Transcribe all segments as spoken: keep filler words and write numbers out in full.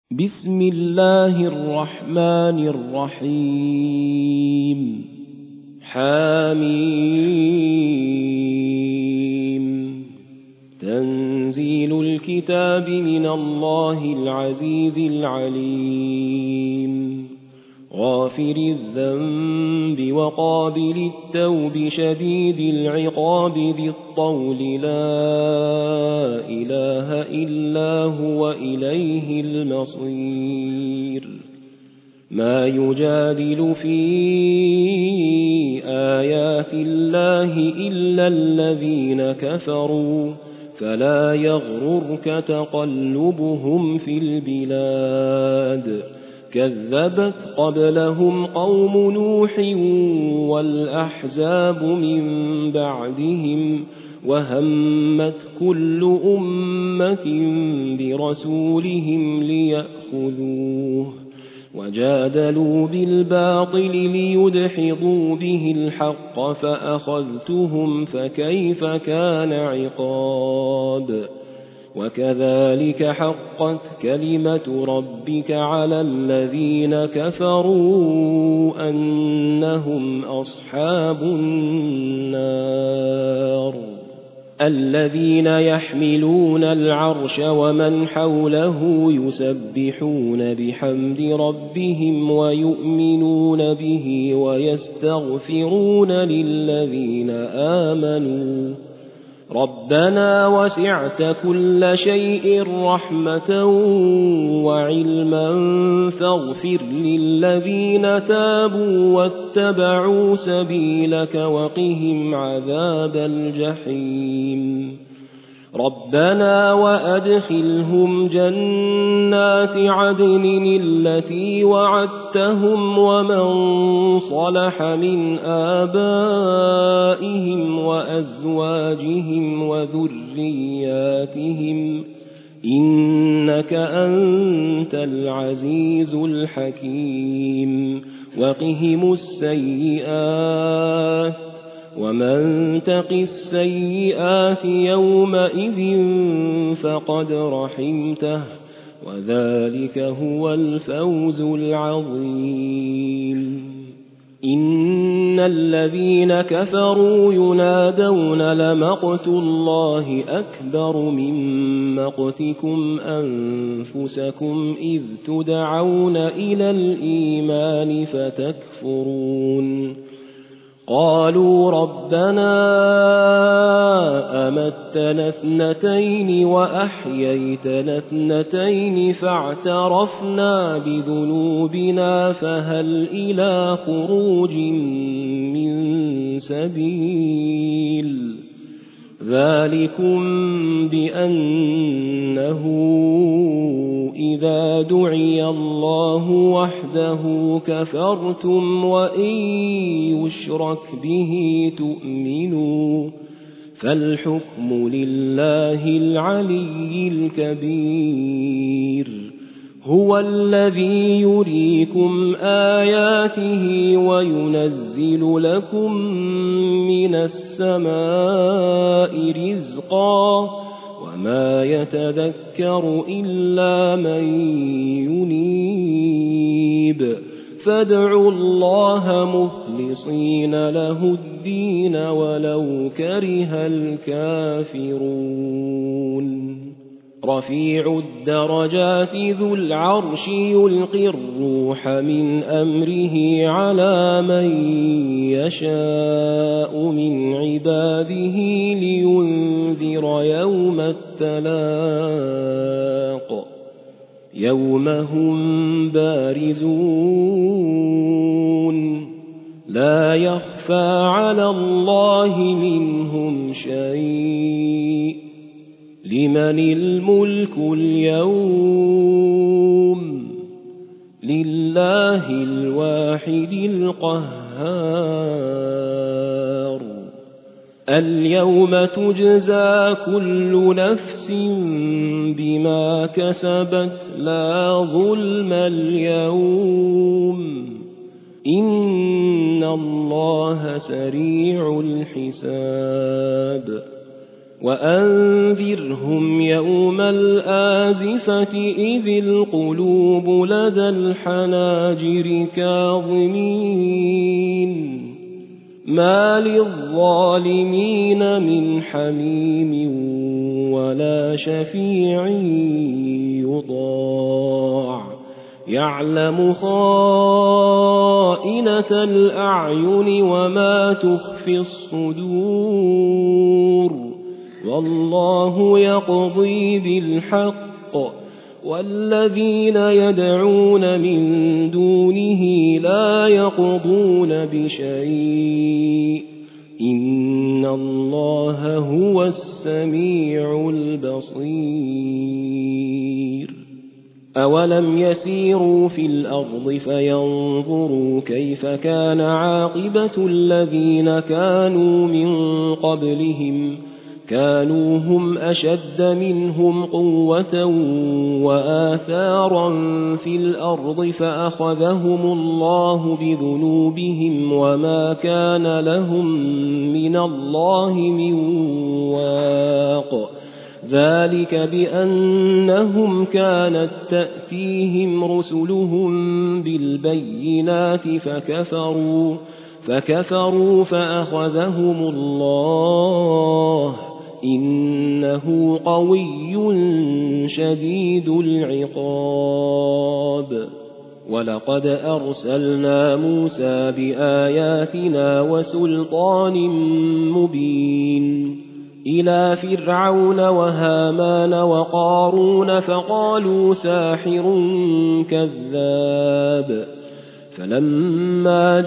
بسم الله الرحمن الرحيم حميم تنزيل الكتاب من الله العزيز العليم غافر الذنب وقابل التوب شديد العقاب ذي الطول لا إله إلا هو إليه المصير ما يجادل في آيات الله إلا الذين كفروا فلا يغررك تقلبهم في البلاد كذبت قبلهم قوم نوح والأحزاب من بعدهم وهمت كل أمة برسولهم ليأخذوه وجادلوا بالباطل ليدحضوا به الحق فأخذتهم فكيف كان عقاب وكذلك حقت كلمة ربك على الذين كفروا أنهم أصحاب النار الذين يحملون العرش ومن حوله يسبحون بحمد ربهم ويؤمنون به ويستغفرون للذين آمنوا ربنا وسعت كل شيء رحمة وعلما فاغفر للذين تابوا واتبعوا سبيلك وقهم عذاب الجحيم ربنا وأدخلهم جنات عدن التي وعدتهم ومن صلح من آبائهم وأزواجهم وذرياتهم إنك أنت العزيز الحكيم وقهم السيئات ومن تق السيئات يومئذ فقد رحمته وذلك هو الفوز العظيم إن الذين كفروا ينادون لمقت الله أكبر من مقتكم أنفسكم إذ تدعون إلى الإيمان فتكفرون قالوا ربنا أمتنا اثنتين وأحييتنا اثنتين فاعترفنا بذنوبنا فهل إلى خروج من سبيل ذلكم بأنه إذا دعي الله وحده كفرتم وإن يشرك به تؤمنوا فالحكم لله العلي الكبير هو الذي يريكم آياته وينزل لكم من السماء رزقا وما يتذكر إلا من ينيب فادعوا الله مخلصين له الدين ولو كره الكافرون رفيع الدرجات ذو العرش يلقي الروح من أمره على من يشاء من عباده لينذر يوم التلاق يوم هم بارزون لا يخفى على الله منهم شيء لمن الملك اليوم لله الواحد القهار اليوم تجزى كل نفس بما كسبت لا ظلم اليوم إن الله سريع الحساب وأنذرهم يوم الآزفة إذ القلوب لدى الحناجر كاظمين ما للظالمين من حميم ولا شفيع يطاع يعلم خائنة الأعين وما تخفي الصدور والله يقضي بالحق والذين يدعون من دونه لا يقضون بشيء إن الله هو السميع البصير أولم يسيروا في الأرض فينظروا كيف كان عاقبة الذين كانوا من قبلهم كانوا هم أشد منهم قوة وآثارا في الأرض فأخذهم الله بذنوبهم وما كان لهم من الله من واق ذلك بأنهم كانت تأتيهم رسلهم بالبينات فكفروا فكفروا فأخذهم الله إنه قوي شديد العقاب ولقد أرسلنا موسى بآياتنا وسلطان مبين إلى فرعون وهامان وقارون فقالوا ساحر كذاب فلما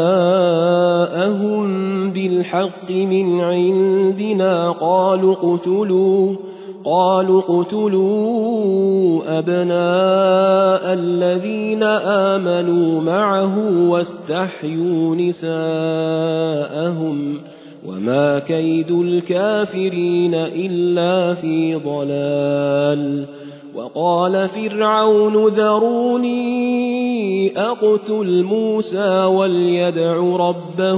جاءهم بالحق من عندنا قالوا اقتلوا قالوا اقتلوا أبناء الذين آمنوا معه واستحيوا نساءهم وما كيد الكافرين إلا في ضلال وقال فرعون ذروني أقتل موسى وليدع ربه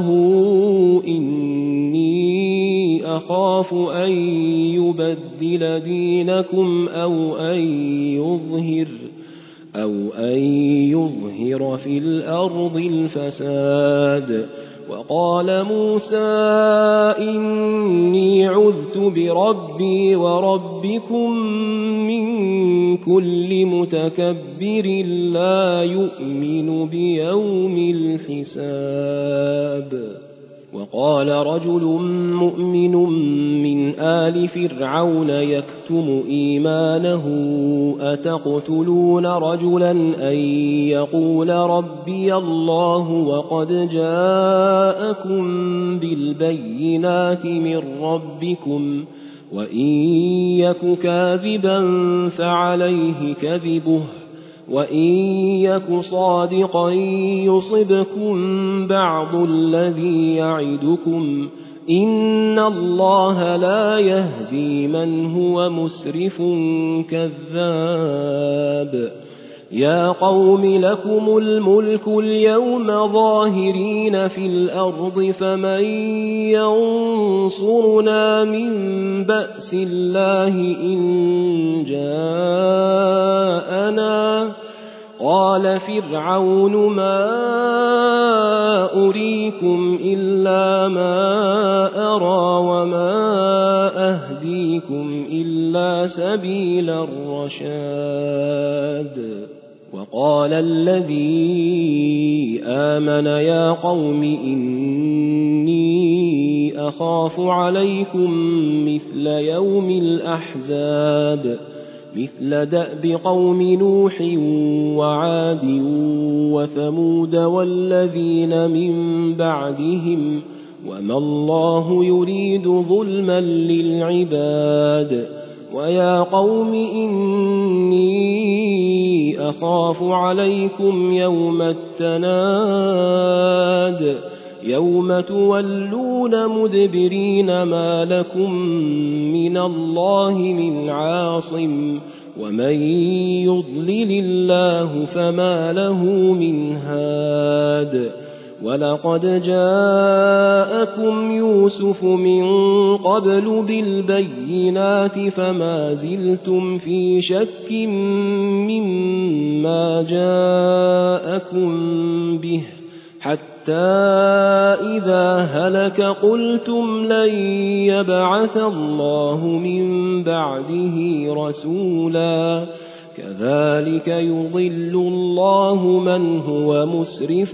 إني أخاف أن يبدل دينكم أو أن يظهر أو أن يظهر في الأرض الفساد وقال موسى إني عذت بربي وربكم من كل متكبر لا يؤمن بيوم الحساب وقال رجل مؤمن من آل فرعون يكتم إيمانه أتقتلون رجلا أن يقول ربي الله وقد جاءكم بالبينات من ربكم وإن يك كاذبا فعليه كذبه وإن يك صادقا يصبكم بعض الذي يعدكم إن الله لا يهدي من هو مسرف كذاب يا قوم لكم الملك اليوم ظاهرين في الأرض فمن ينصرنا من بأس الله إن جاءنا قال فرعون ما أريكم إلا ما أرى وما أهديكم إلا سبيل الرشاد وقال الذي آمن يا قوم إني أخاف عليكم مثل يوم الأحزاب مثل دأب قوم نوح وعاد وثمود والذين من بعدهم وما الله يريد ظلما للعباد ويا قوم إني أخاف عليكم يوم التناد يوم تولون مدبرين ما لكم من الله من عاصم ومن يضلل الله فما له من هاد ولقد جاءكم يوسف من قبل بالبينات فما زلتم في شك مما جاءكم به حتى إذا هلك قلتم لن يبعث الله من بعده رسولا كذلك يضل الله من هو مسرف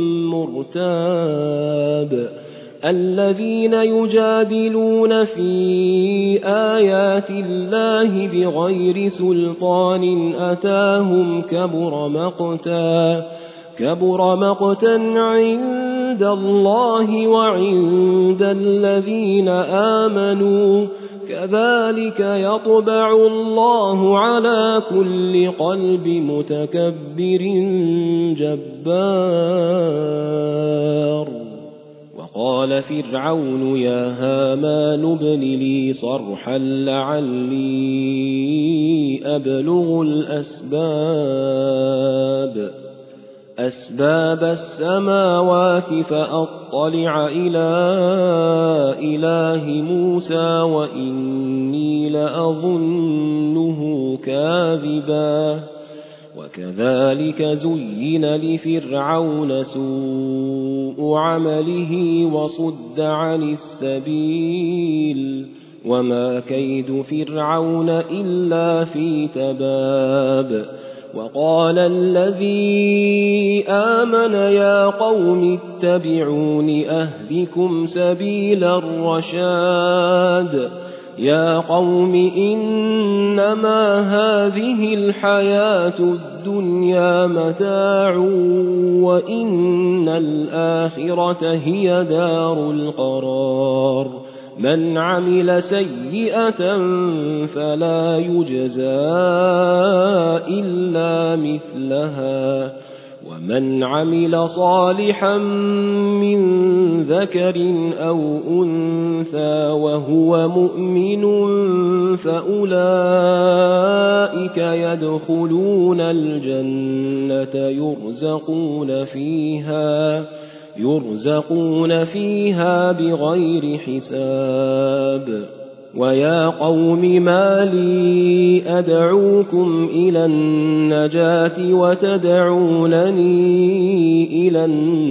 مرتاب الذين يجادلون في آيات الله بغير سلطان أتاهم كبر مقتا كبر مقتا عند الله وعند الذين آمنوا كذلك يطبع الله على كل قلب متكبر جبار وقال فرعون يا هامان ابن لي صرحا لعلي أبلغ الأسباب أسباب السماوات فأطلع إلى إله موسى وإني لأظنه كاذبا وكذلك زين لفرعون سوء عمله وصد عن السبيل وما كيد فرعون إلا في تباب وقال الذي آمن يا قوم اتبعون أهدكم سبيل الرشاد يا قوم إنما هذه الحياة الدنيا متاع وإن الآخرة هي دار القرار من عمل سيئة فلا يجزى إلا مثلها ومن عمل صالحا من ذكر أو أنثى وهو مؤمن فأولئك يدخلون الجنة يرزقون فيها يرزقون فيها بغير حساب ويا قوم ما لي أدعوكم إلى النجاة وتدعونني إلى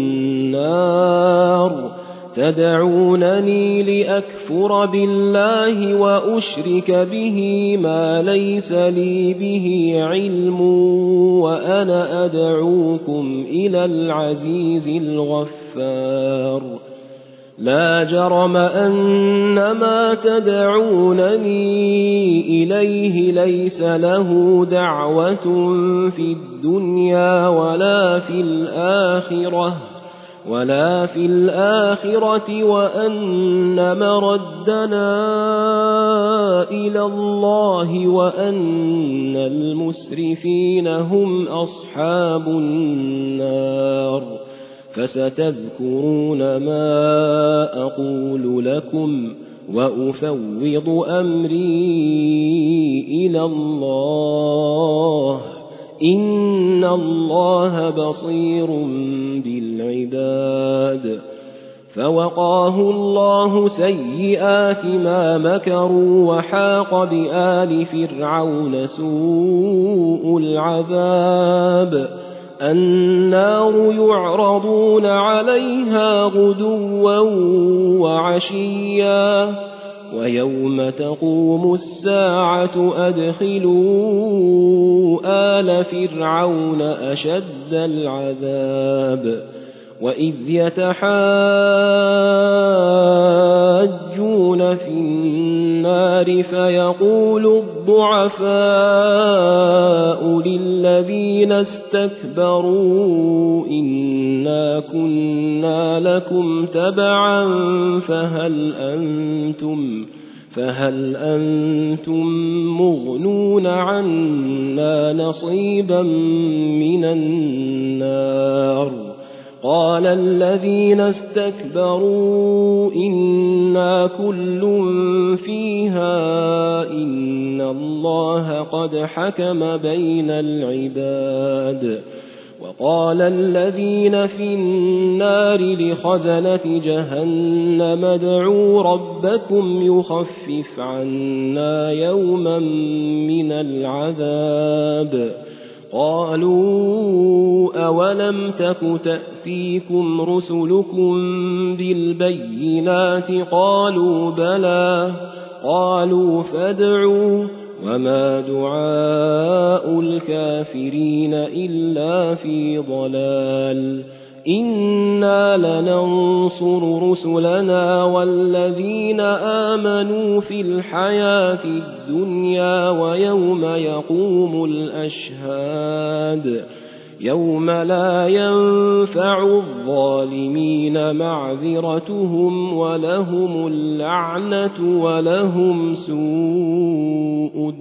النار تدعونني لأكفر بالله وأشرك به ما ليس لي به علم وأنا أدعوكم إلى العزيز الغفار لا جرم أن ما تدعونني إليه ليس له دعوة في الدنيا ولا في الآخرة ولا في الآخرة وأن مردنا إلى الله وأن المسرفين هم أصحاب النار فستذكرون ما أقول لكم وأفوض أمري إلى الله إن الله بصير بالعباد فوقاه الله سيئات ما مكروا وحاق بآل فرعون سوء العذاب النار يعرضون عليها غدوا وعشيا ويوم تقوم الساعة أدخلوا آل فرعون أشد العذاب وإذ يتحاجون في النار فيقول الضعفاء للذين استكبروا إنا كنا لكم تبعا فهل أنتم فهل أنتم مغنون عنا نصيبا من النار قال الذين استكبروا إنا كل فيها إن الله قد حكم بين العباد وقال الذين في النار لخزنة جهنم ادعوا ربكم يخفف عنا يوما من العذاب قالوا أولم تك تأتيكم رسلكم بالبينات قالوا بلى قالوا فادعوا وما دعاء الكافرين إلا في ضلال إنا لننصر رسلنا والذين آمنوا في الحياة الدنيا ويوم يقوم الأشهاد يوم لا ينفع الظالمين معذرتهم ولهم اللعنة ولهم سوء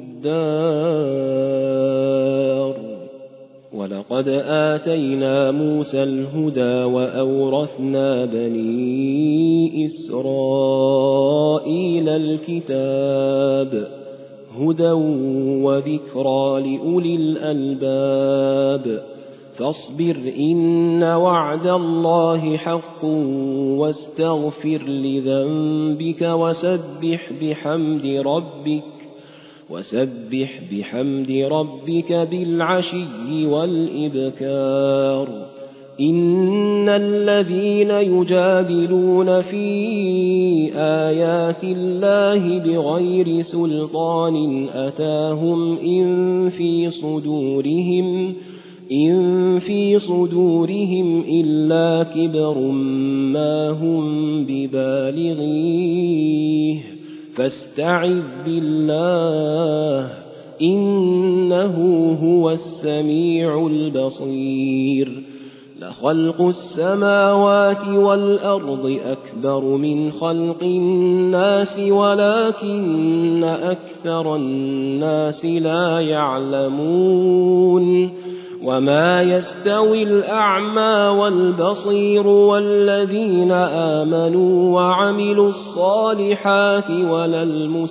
الدار ولقد آتينا موسى الهدى وأورثنا بني إسرائيل الكتاب هدى وذكرى لأولي الألباب فاصبر إن وعد الله حق واستغفر لذنبك وسبح بحمد ربك وسبح بحمد ربك بالعشي والإبكار إن الذين يجادلون في آيات الله بغير سلطان أتاهم إن في صدورهم إن في صدورهم إلا كبر ما هم ببالغيه فاستعذ بالله إنه هو السميع البصير لخلق السماوات والأرض أكبر من خلق الناس ولكن أكثر الناس لا يعلمون وما يستوي الأعمى والبصير والذين آمنوا وعملوا الصالحات ولا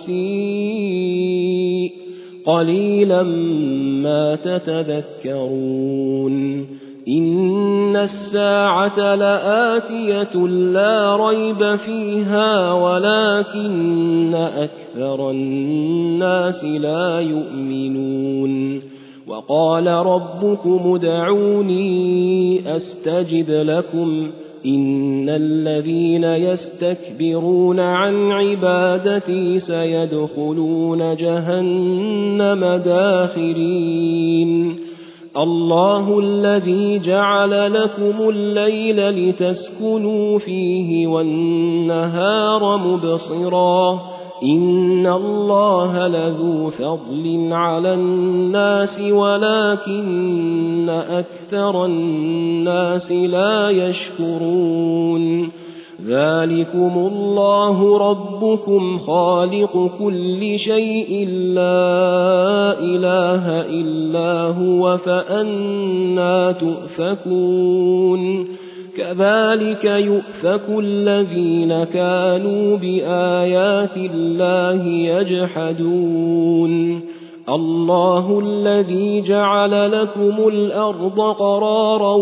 المسيء قليلا ما تتذكرون إن الساعة لآتية لا ريب فيها ولكن أكثر الناس لا يؤمنون وقال ربكم ادعوني أستجب لكم إن الذين يستكبرون عن عبادتي سيدخلون جهنم داخرين الله الذي جعل لكم الليل لتسكنوا فيه والنهار مبصرا إن الله لذو فضل على الناس ولكن أكثر الناس لا يشكرون ذلكم الله ربكم خالق كل شيء لا إله إلا هو فأنى تؤفكون كذلك يؤفك الذين كانوا بآيات الله يجحدون الله الذي جعل لكم الأرض قرارا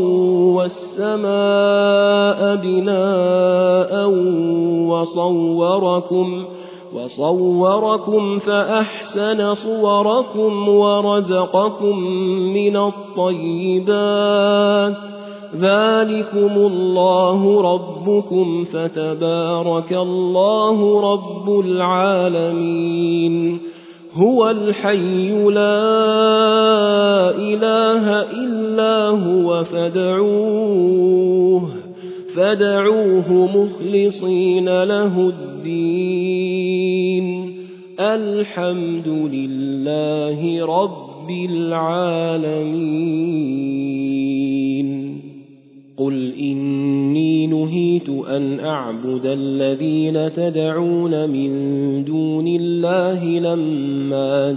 والسماء بناء وصوركم وصوركم فأحسن صوركم ورزقكم من الطيبات ذلكم الله ربكم فتبارك الله رب العالمين هو الحي لا إله إلا هو فادعوه فادعوه مخلصين له الدين الحمد لله رب العالمين قل إني نهيت أن أعبد الذين تدعون من دون الله لما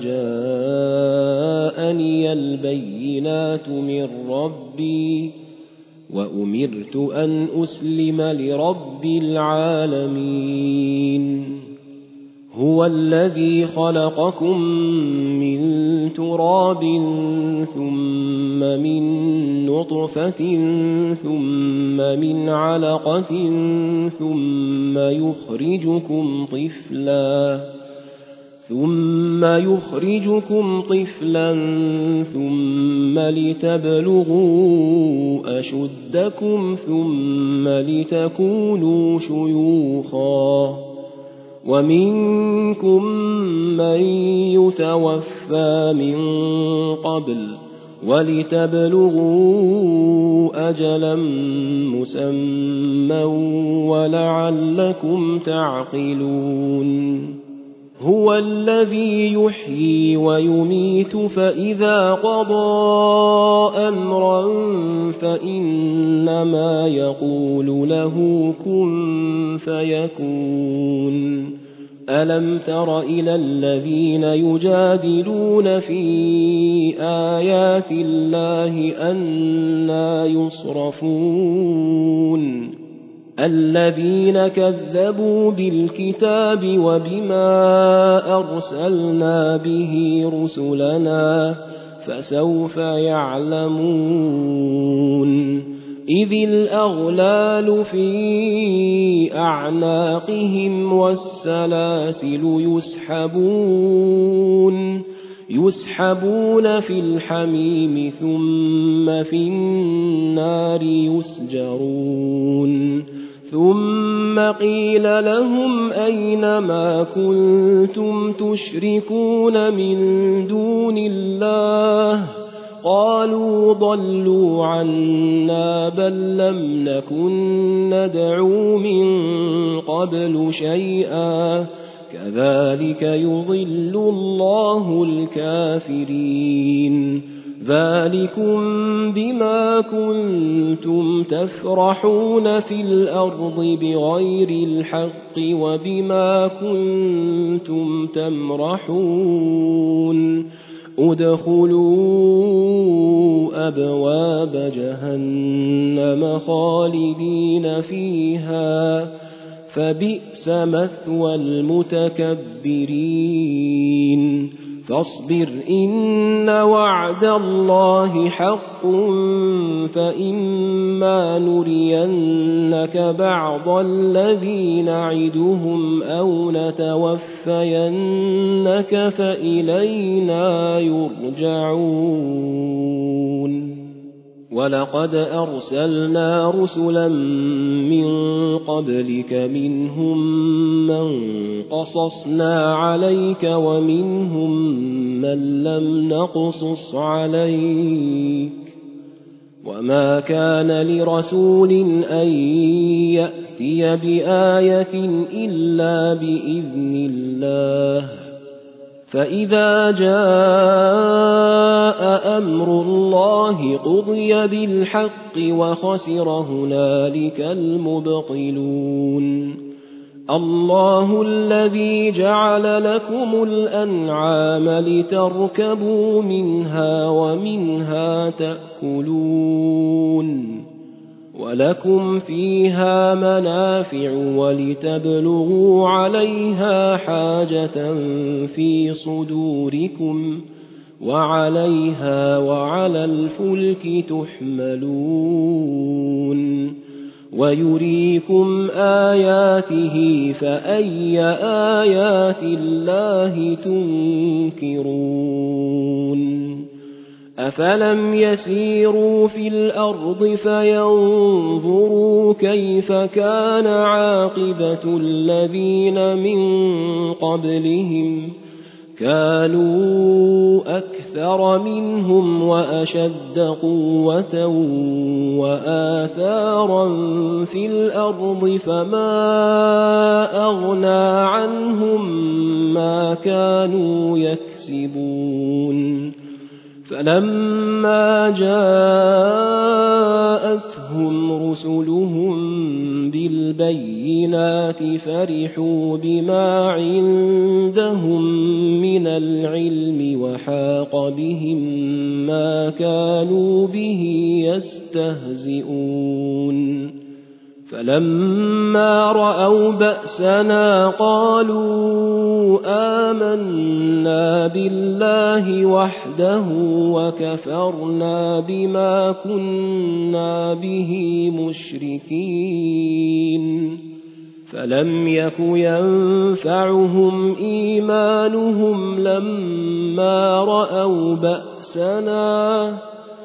جاءني البينات من ربي وأمرت أن أسلم لرب العالمين هو الذي خلقكم من تراب ثم من نطفة ثم من علقة ثم يخرجكم طفلا ثم يخرجكم طفلا ثم لتبلغوا أشدكم ثم لتكونوا شيوخا ومنكم من يتوفى من قبل ولتبلغوا أجلا مسمى ولعلكم تعقلون هو الذي يحيي ويميت فإذا قضى أمرا فإنما يقول له كن فيكون ألم تر إلى الذين يجادلون في آيات الله أنى يصرفون الذين كذبوا بالكتاب وبما أرسلنا به رسلنا فسوف يعلمون إذ الأغلال في أعناقهم والسلاسل يسحبون يسحبون في الحميم ثم في النار يسجرون ثم قيل لهم أين ما كنتم تشركون من دون الله قالوا ضلوا عنا بل لم نكن ندعو من قبل شيئا كذلك يضل الله الكافرين ذلكم بما كنتم تفرحون في الأرض بغير الحق وبما كنتم تمرحون ادخلوا أبواب جهنم خالدين فيها فبئس مثوى المتكبرين فاصبر إن وعد الله حق فإما نرينك بعض الذي نعدهم أو نتوفينك فإلينا يرجعون ولقد أرسلنا رسلا من قبلك منهم من قصصنا عليك ومنهم من لم نقصص عليك وما كان لرسول أن يأتي بآية إلا بإذن الله فإذا جاء أمر الله قضي بالحق وخسر هنالك المبطلون الله الذي جعل لكم الأنعام لتركبوا منها ومنها تأكلون ولكم فيها منافع ولتبلغوا عليها حاجة في صدوركم وعليها وعلى الفلك تحملون ويريكم آياته فأي آيات الله تنكرون أفلم يسيروا في الأرض فينظروا كيف كان عاقبة الذين من قبلهم كانوا أكثر منهم وأشد قوة وآثارا في الأرض فما أغنى عنهم ما كانوا يكسبون فلما جاءتهم رسلهم بالبينات فرحوا بما عندهم من العلم وحاق بهم ما كانوا به يستهزئون فلما رأوا بأسنا قالوا آمنا بالله وحده وكفرنا بما كنا به مشركين فلم يك ينفعهم إيمانهم لما رأوا بأسنا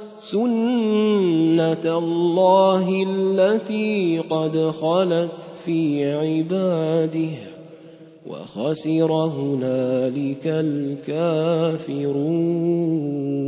سنة الله التي قد خلت في عباده وخسر هنالك الكافرون.